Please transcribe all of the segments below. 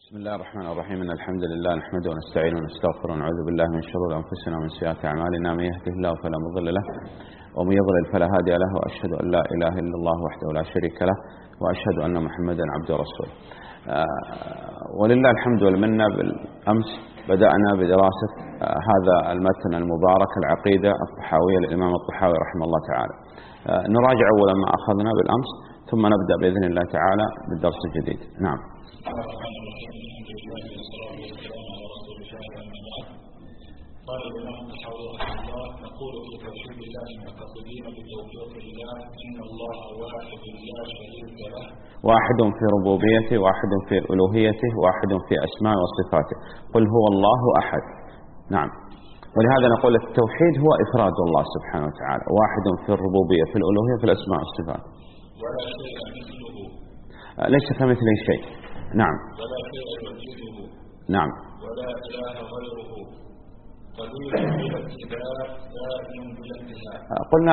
بسم الله الرحمن الرحيم. إن الحمد لله نحمده ونستعينه ونستغفره ونعوذ بالله من شرور أنفسنا ومن سيئات أعمالنا. من يهده الله فلا مضل له ومن يضلل فلا هادي له، وأشهد أن لا إله إلا الله وحده لا شريك له، وأشهد أن محمدا عبده ورسوله. ولله الحمد والمنة. بالأمس بدأنا بدراسة هذا المتن المبارك العقيدة الطحاوية للإمام الطحاوي رحمه الله تعالى. نراجع أولا ما أخذنا بالأمس ثم نبدأ بإذن الله تعالى بالدرس الجديد. نعم. قال الإمام الطحاوي رحمه الله: نقول في توحيد الله المعتقدين بتوفيق الله إن الله واحد لا شريك له، واحد في ربوبيته، واحد في ألوهيته، واحد في أسماء وصفاته. قل هو الله أحد. نعم. ولهذا نقول التوحيد هو إفراد الله سبحانه وتعالى، واحد في الربوبية، في الألوهية، في الأسماء والصفات. ولا شيء مثله، ليس كمثله شيء. نعم. ولا شيء يعجزه، نعم. ولا إله غيره، قدير بلا ابتداء، دائم بلا انتهاء. قلنا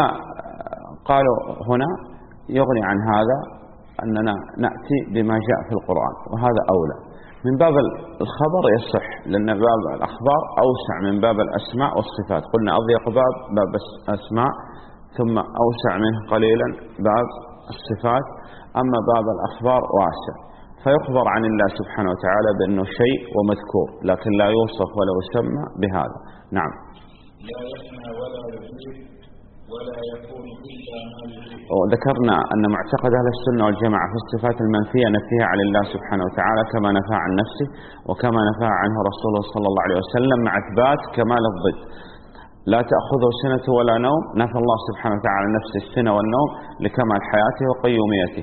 قالوا هنا يغني عن هذا أننا نأتي بما جاء في القرآن، وهذا أولى. من باب الخبر يصح، لأن باب الأخبار أوسع من باب الأسماء والصفات. قلنا أضيق باب الأسماء، ثم أوسع منه قليلا باب الصفات، أما باب الأخبار واسع، فيخبر عن الله سبحانه وتعالى بأنه شيء ومذكور، لكن لا يوصف ولا يسمى بهذا. نعم. لا يفنى ولا يفيد ولا يكون إلا ما يريد. وذكرنا أن معتقد أهل السنة والجماعة في الصفات المنفية نفيها عن الله سبحانه وتعالى كما نفى عن نفسه، وكما نفى عنه رسوله صلى الله عليه وسلم، مع إثبات كمال الضد. لا تأخذه سنة ولا نوم، نفى الله سبحانه وتعالى نفس السنة والنوم لكمال حياته وقيوميته.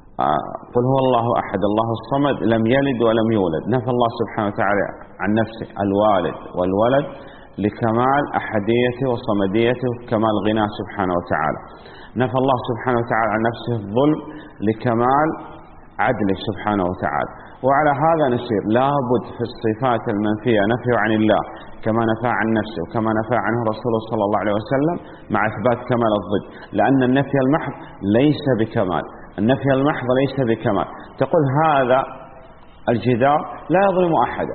قل هو الله أحد الله الصمد لم يلد ولم يولد، نفى الله سبحانه وتعالى عن نفسه الوالد والولد لكمال أحديته وصمديته وكمال غناه سبحانه وتعالى. نفى الله سبحانه وتعالى عن نفسه الظلم لكمال عدله سبحانه وتعالى. وعلى هذا نسير. لابد في الصفات المنفية نفي عن الله كما نفى عن نفسه وكما نفى عنه رسوله صلى الله عليه وسلم، مع إثبات كمال الضد، لأن النفي المحض ليس بكمال. النفي المحض ليس بكمال. تقول هذا الجدار لا يظلم أحدا،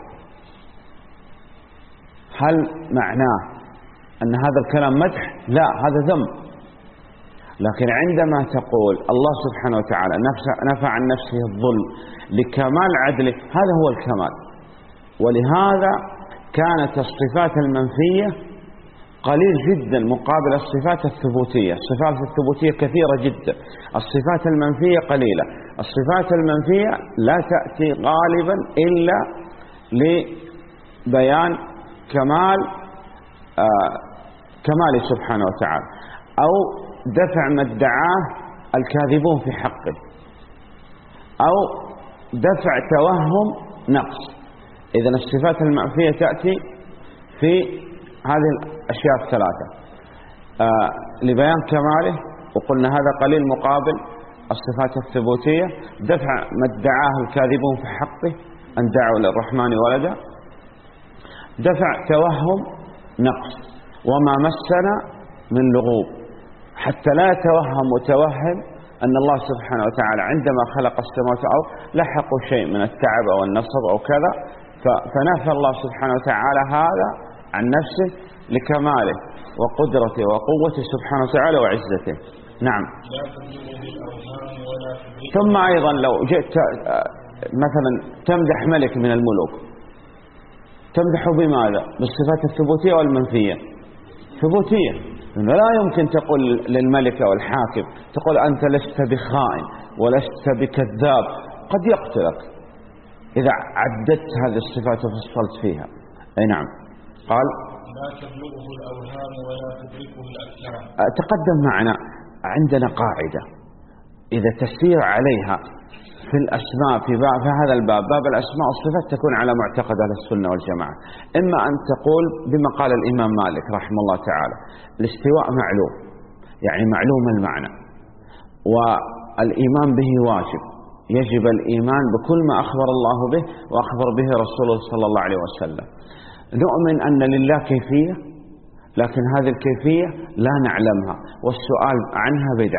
هل معناه أن هذا الكلام مدح؟ لا، هذا ذم. لكن عندما تقول الله سبحانه وتعالى نفى عن نفسه الظلم لكمال عدله، هذا هو الكمال. ولهذا كانت الصفات المنفية قليل جدا مقابل الصفات الثبوتية. الصفات الثبوتية كثيرة جدا، الصفات المنفية قليلة. الصفات المنفية لا تأتي غالبا إلا لبيان كمال سبحانه وتعالى، أو دفع ما ادعاه الكاذبون في حقه، أو دفع توهم نقص. إذن الصفات المنفية تأتي في هذه الأشياء الثلاثة: لبيان كماله، وقلنا هذا قليل مقابل الصفات الثبوتية. دفع ما ادعاه الكاذبون في حقه أن دعوا للرحمن ولدا. دفع توهم نقص، وما مسنا من لغوب، حتى لا يتوهم متوهم أن الله سبحانه وتعالى عندما خلق السماوات والأرض لحقوا شيء من التعب أو النصب أو كذا، فنفى الله سبحانه وتعالى هذا عن نفسه لكماله وقدرته وقوته سبحانه وتعالى وعزته. نعم. ثم أيضا لو جئت مثلا تمدح ملك من الملوك، تمدحه بماذا؟ بالصفات الثبوتية والمنفية؟ ثبوتية. لا يمكن تقول للملك والحاكم تقول أنت لست بخائن ولست بكذاب، قد يقتلك إذا عددت هذه الصفات وفصلت فيها. أي نعم. قال لا تبلغه الأوهام ولا تدركه الأفهام. تقدم معنا عندنا قاعدة إذا تسير عليها في الأسماء في هذا الباب، باب الأسماء والصفات، تكون على معتقد أهل السنة والجماعة. إما أن تقول بما قال الإمام مالك رحمه الله تعالى: الاستواء معلوم، يعني معلوم المعنى، والإيمان به واجب، يجب الإيمان بكل ما أخبر الله به وأخبر به رسوله صلى الله عليه وسلم. نؤمن أن لله كيفية، لكن هذه الكيفية لا نعلمها، والسؤال عنها بدعة.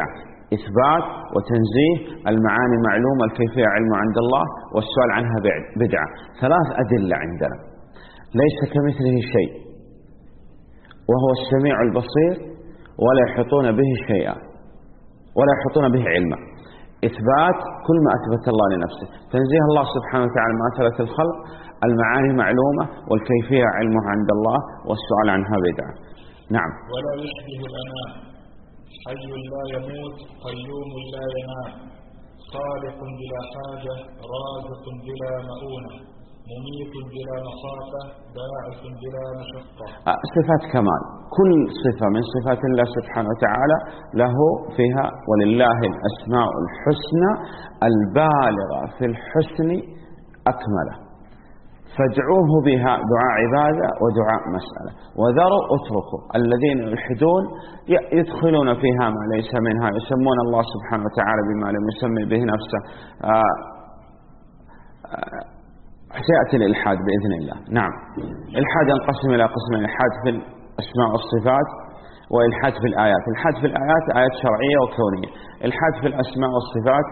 إثبات وتنزيه، المعاني معلومة، الكيفية علم عند الله، والسؤال عنها بدعة. 3 أدلة عندنا: ليس كمثله شيء، وهو السميع البصير، ولا يحيطون به شيئا، ولا يحيطون به علما. إثبات كل ما أثبت الله لنفسه، تنزيه الله سبحانه وتعالى ما أثبت الخلق، المعاني معلومة، والكيفية علمه عند الله، والسؤال عنها بدعة. نعم. ولا يشبه الأنام، حي لا يموت، قيوم لا ينام، خالق بلا حاجة، رازق بلا مؤونة، مميت بلا مخافة، باعث بلا مشقة. صفات كمال، كل صفة من صفات الله سبحانه وتعالى له فيها ولله الأسماء الحسنى البالغة في الحسن أكمله، فادعوه بها دعاء عبادة ودعاء مسألة، وذروا اتركوا الذين يلحدون يدخلون فيها ما ليس منها، يسمون الله سبحانه وتعالى بما لم يسمي به نفسه. سيأتي الإلحاد بإذن الله. نعم. الإلحاد ينقسم إلى قسمين: إلحاد في الأسماء والصفات، وإلحاد في الآيات. الإلحاد في الآيات آيات شرعية وكونية. الإلحاد في الأسماء والصفات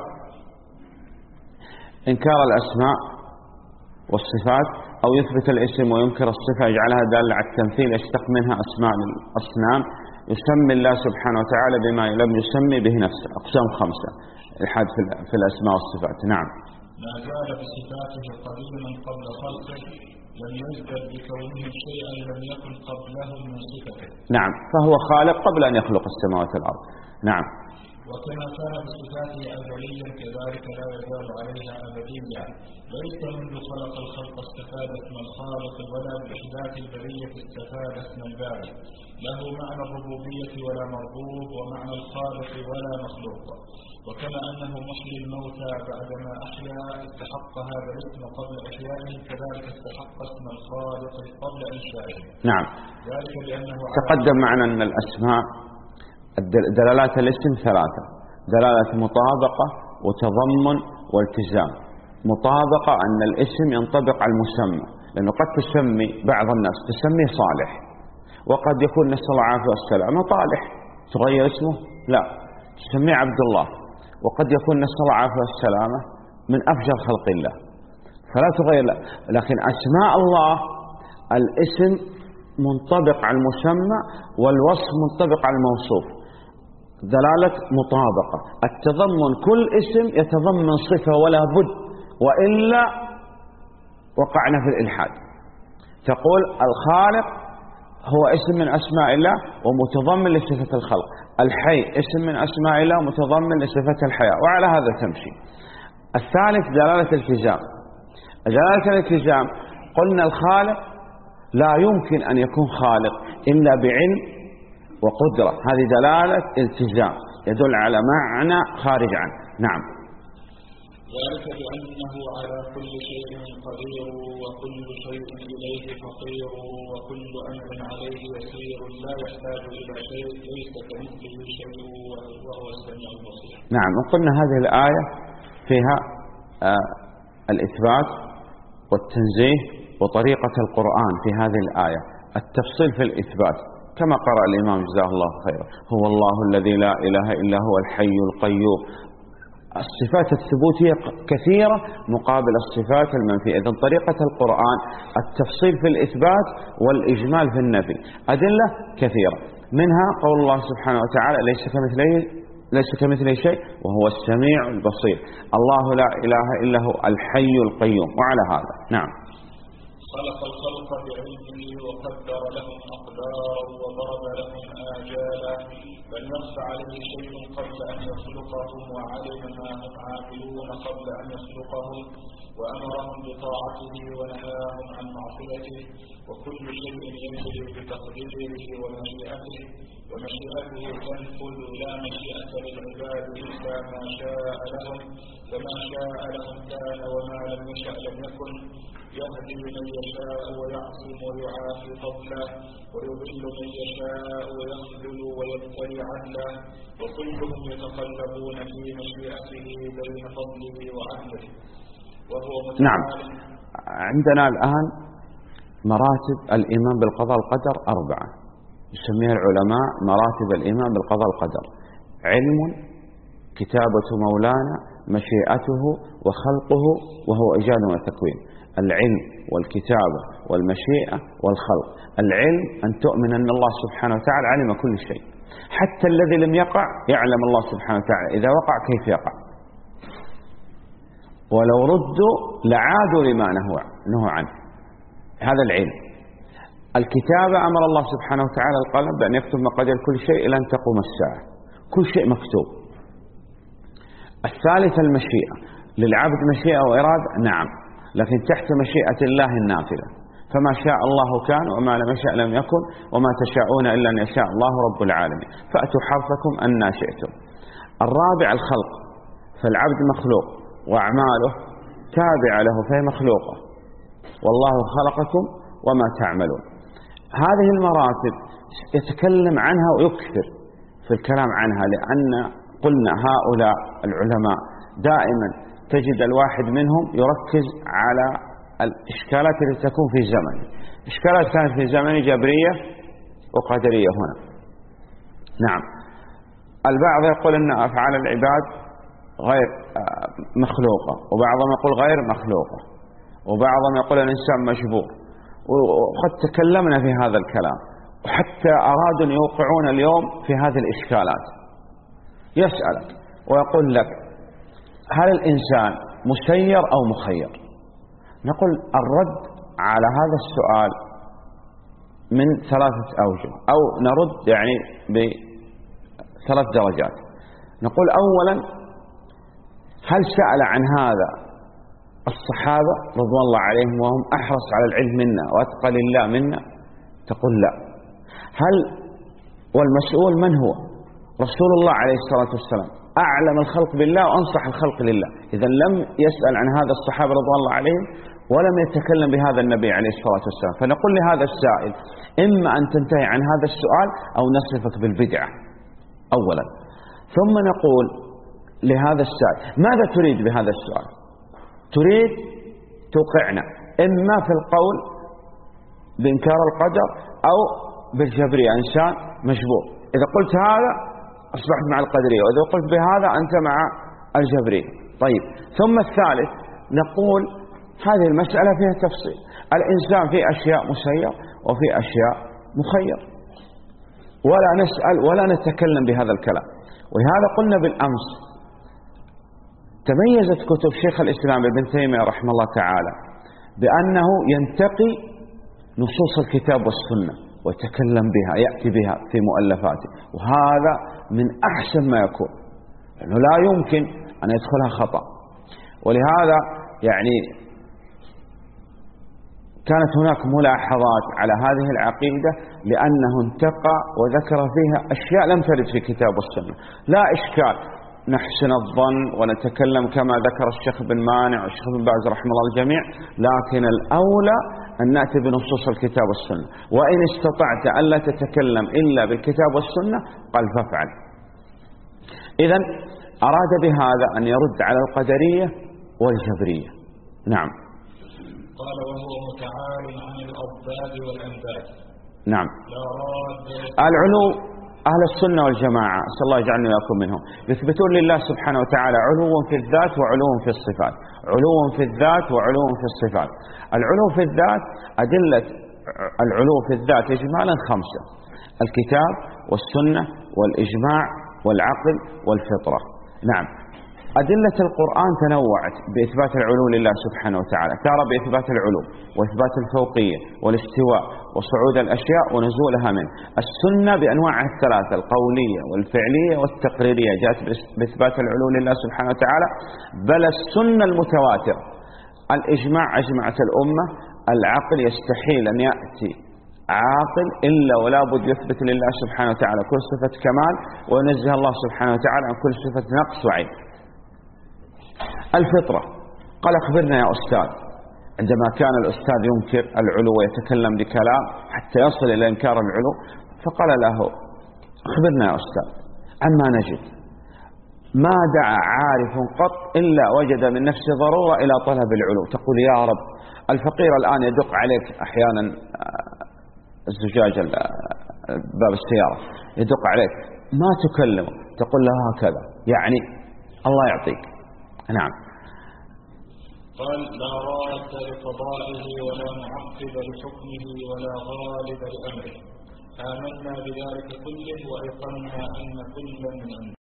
إنكار الأسماء والصفات، أو يثبت الاسم وينكر الصفة، يجعلها دالة على التمثيل، يشتق منها أسماء الأصنام، يسمي الله سبحانه وتعالى بما لم يسمي به نفسه. أقسام 5 الإلحاد في الأسماء والصفات. نعم. ما زال بصفاته قديما قبل خلقه، لم يزدد بكونه شيئا لم يكن قبله من صفته. نعم، فهو خالق قبل أن يخلق السماوات والأرض. نعم. وكما كان بصفاته أزليا كذلك لا يزال عليها أبديا، ليس منذ خلق الخلق استفاد اسم الخالق، ولا بإحداث البرية استفاد اسم الباري. له معنى الربوبية ولا مربوب، ومعنى الخالق ولا مخلوق. وكما أنه محيي الموتى بعدما أحيا استحق هذا الاسم قبل إحيائه، كذلك استحق اسم الخالق قبل إنشائه. نعم. ذلك لأنه تقدم معنا أن الأسماء دلالات الاسم 3: دلالة مطابقة وتضمن والتزام. مطابقة أن الاسم ينطبق على المسمى، لأنه قد تسمي بعض الناس تسميه صالح، وقد يكون نسأل الله العافية والسلامة طالح، تغير اسمه؟ لا، تسميه عبد الله، وقد يكون نسأل الله العافية والسلامة من أفجر خلق الله، فلا تغير. لكن أسماء الله الاسم منطبق على المسمى، والوصف منطبق على الموصوف، دلالة مطابقة. التضمن كل اسم يتضمن صفة ولا بد، وإلا وقعنا في الإلحاد. تقول الخالق هو اسم من أسماء الله ومتضمن لصفة الخلق، الحي اسم من أسماء الله ومتضمن لصفة الحياة، وعلى هذا تمشي. الثالث دلالة التزام. دلالة الالتزام قلنا الخالق لا يمكن أن يكون خالق إلا بعلم وقدرة، هذه دلالة التزام يدل على معنى خارج عنه. نعم. ذلك بأنه على كل شيء قدير، وكل شيء إليه فقير، وكل أمر عليه يسير، لا يحتاج إلى شيء، ليس كمثله شيء، وهو السميع البصير. نعم. وقلنا هذه الآية فيها الإثبات والتنزيه، وطريقة القرآن في هذه الآية التفصيل في الإثبات كما قرأ الإمام جزاه الله خيرا: هو الله الذي لا إله إلا هو الحي القيوم. الصفات الثبوتية كثيرة مقابل الصفات المنفية. إذن طريقة القرآن التفصيل في الإثبات والإجمال في النفي. أدلة كثيرة، منها قول الله سبحانه وتعالى: ليس كمثله شيء وهو السميع البصير. الله لا إله إلا هو الحي القيوم. وعلى هذا نعم. خلق الخلق بعلمه وقدر لهم أقدارا وضرب لهم آجالا، بل يخفى عليه شيء قبل أن يخلقهم، وعلم ما هم عاملون قبل أن يخلقهم، وأمرهم بطاعته ونهاهم عن معصيته، وكل شيء ينزل بتقديره ومشيئته، ومشيئته تنفذ لا مشيئة للعباد إلا ما شاء لهم، فما شاء لهم كان وما لم يشأ لم يكن، يهدي من يشاء ويعصم ويعافي فضله، ويضل من يشاء ويخذل ويبتلي عدله، وكلهم يتقلبون في مشيئته بين فضله وعدله، وهو نعم. عندنا الآن مراتب الإيمان بالقضاء والقدر 4 يسميها العلماء مراتب الإيمان بالقضاء والقدر: علم كتابة مولانا مشيئته وخلقه وهو إيجاد وتكوين. العلم والكتابة والمشيئة والخلق. العلم أن تؤمن أن الله سبحانه وتعالى علم كل شيء، حتى الذي لم يقع يعلم الله سبحانه وتعالى إذا وقع كيف يقع، ولو ردوا لعادوا لما نهوا عنه. هذا العلم. الكتابة أمر الله سبحانه وتعالى القلم بأن يكتب مقادير كل شيء إلى أن تقوم الساعة، كل شيء مكتوب. الثالث المشيئة، للعبد مشيئة وإرادة، نعم، لكن تحت مشيئة الله النافذة، فما شاء الله كان وما لم يشأ لم يكن وما تشاءون إلا أن يشاء الله رب العالمين، فأتوا حرثكم أن شئتم. الرابع الخلق، فالعبد مخلوق وأعماله تابعة له فهي مخلوقة، والله خلقكم وما تعملون. هذه المراتب يتكلم عنها ويكثر في الكلام عنها، لأن قلنا هؤلاء العلماء دائما تجد الواحد منهم يركز على الإشكالات التي تكون في زمنه. إشكالات كانت في زمن جبرية وقدرية هنا. نعم، البعض يقول أن أفعال العباد غير مخلوقة، وبعضهم يقول غير مخلوقة، وبعضهم يقول الإنسان مجبور، وقد تكلمنا في هذا الكلام، وحتى أرادوا أن يوقعون اليوم في هذه الإشكالات. يسألك ويقول لك هل الإنسان مسير أو مخير؟ نقول الرد على هذا السؤال من ثلاثة أوجه، أو نرد يعني بثلاث درجات. نقول أولا، هل سأل عن هذا الصحابة رضوان الله عليهم وهم أحرص على العلم منا وأتقى لله منا؟ تقول لا. هل والمسؤول من هو؟ رسول الله عليه الصلاة والسلام، أعلم الخلق بالله وأنصح الخلق لله. إذا لم يسأل عن هذا الصحابة رضوان الله عليهم ولم يتكلم بهذا النبي عليه الصلاة والسلام، فنقول لهذا السائل إما أن تنتهي عن هذا السؤال أو نصفك بالبدعة أولا. ثم نقول لهذا السائل ماذا تريد بهذا السؤال؟ تريد توقعنا إما في القول بإنكار القدر أو بالجبرية، إنسان مجبور. إذا قلت هذا أصبحت مع القدرية، وإذا قلت بهذا أنت مع الجبرية. طيب، ثم الثالث نقول هذه المسألة فيها تفصيل. الإنسان في أشياء مسير وفي أشياء مخير، ولا نسأل ولا نتكلم بهذا الكلام. ولهذا قلنا بالأمس تميزت كتب شيخ الإسلام ابن تيمية رحمه الله تعالى بأنه ينتقي نصوص الكتاب والسنة ويتكلم بها، يأتي بها في مؤلفاته، وهذا من أحسن ما يكون، لأنه لا يمكن أن يدخلها خطأ. ولهذا يعني كانت هناك ملاحظات على هذه العقيدة، لأنه انتقى وذكر فيها أشياء لم ترد في كتاب والسنة. لا إشكال، نحسن الظن ونتكلم كما ذكر الشيخ بن مانع والشيخ بن باز رحمه الله الجميع، لكن الأولى أن نأتي بنصوص الكتاب والسنة، وإن استطعت ألا تتكلم إلا بالكتاب والسنة قال فافعل. إذن أراد بهذا أن يرد على القدرية والجبرية. نعم. قال وهو متعال عن الأضداد والأنداد. نعم. لا راد. العلو، أهل السنة والجماعة صلى الله يجعلنا وياكم منهم، يثبتون لله سبحانه وتعالى علو في الذات وعلو في الصفات، علو في الذات وعلو في الصفات. العلو في الذات، أدلة العلو في الذات إجمالا 5: الكتاب والسنة والإجماع والعقل والفطرة. نعم. أدلة القرآن تنوعت بإثبات العلو لله سبحانه وتعالى، ترى بإثبات العلو وإثبات الفوقية والاستواء وصعود الأشياء ونزولها منه. السنة بأنواعها الثلاثة، القولية والفعلية والتقريرية، جاءت بإثبات العلو لله سبحانه وتعالى، بل السنة المتواترة. الإجماع أجمعت الأمة. العقل يستحيل أن يأتي عاقل إلا ولا بد يثبت لله سبحانه وتعالى كل صفة كمال، وينزه الله سبحانه وتعالى عن كل صفة نقص وعيب. الفطرة، قال أخبرنا يا أستاذ، عندما كان الأستاذ ينكر العلو ويتكلم بكلام حتى يصل إلى إنكار العلو، فقال له أخبرنا يا أستاذ عما نجد. ما دعا عارف قط إلا وجد من نفسه ضرورة إلى طلب العلو. تقول يا رب، الفقير الآن يدق عليك أحيانا الزجاج باب السيارة، يدق عليك ما تكلمه، تقول له هكذا، يعني الله يعطيك. نعم. قال: لا راد لقضائه ولا معقب لحكمه ولا غالب لأمره. آمنا بذلك كله وأيقنا أن كلا من عنده.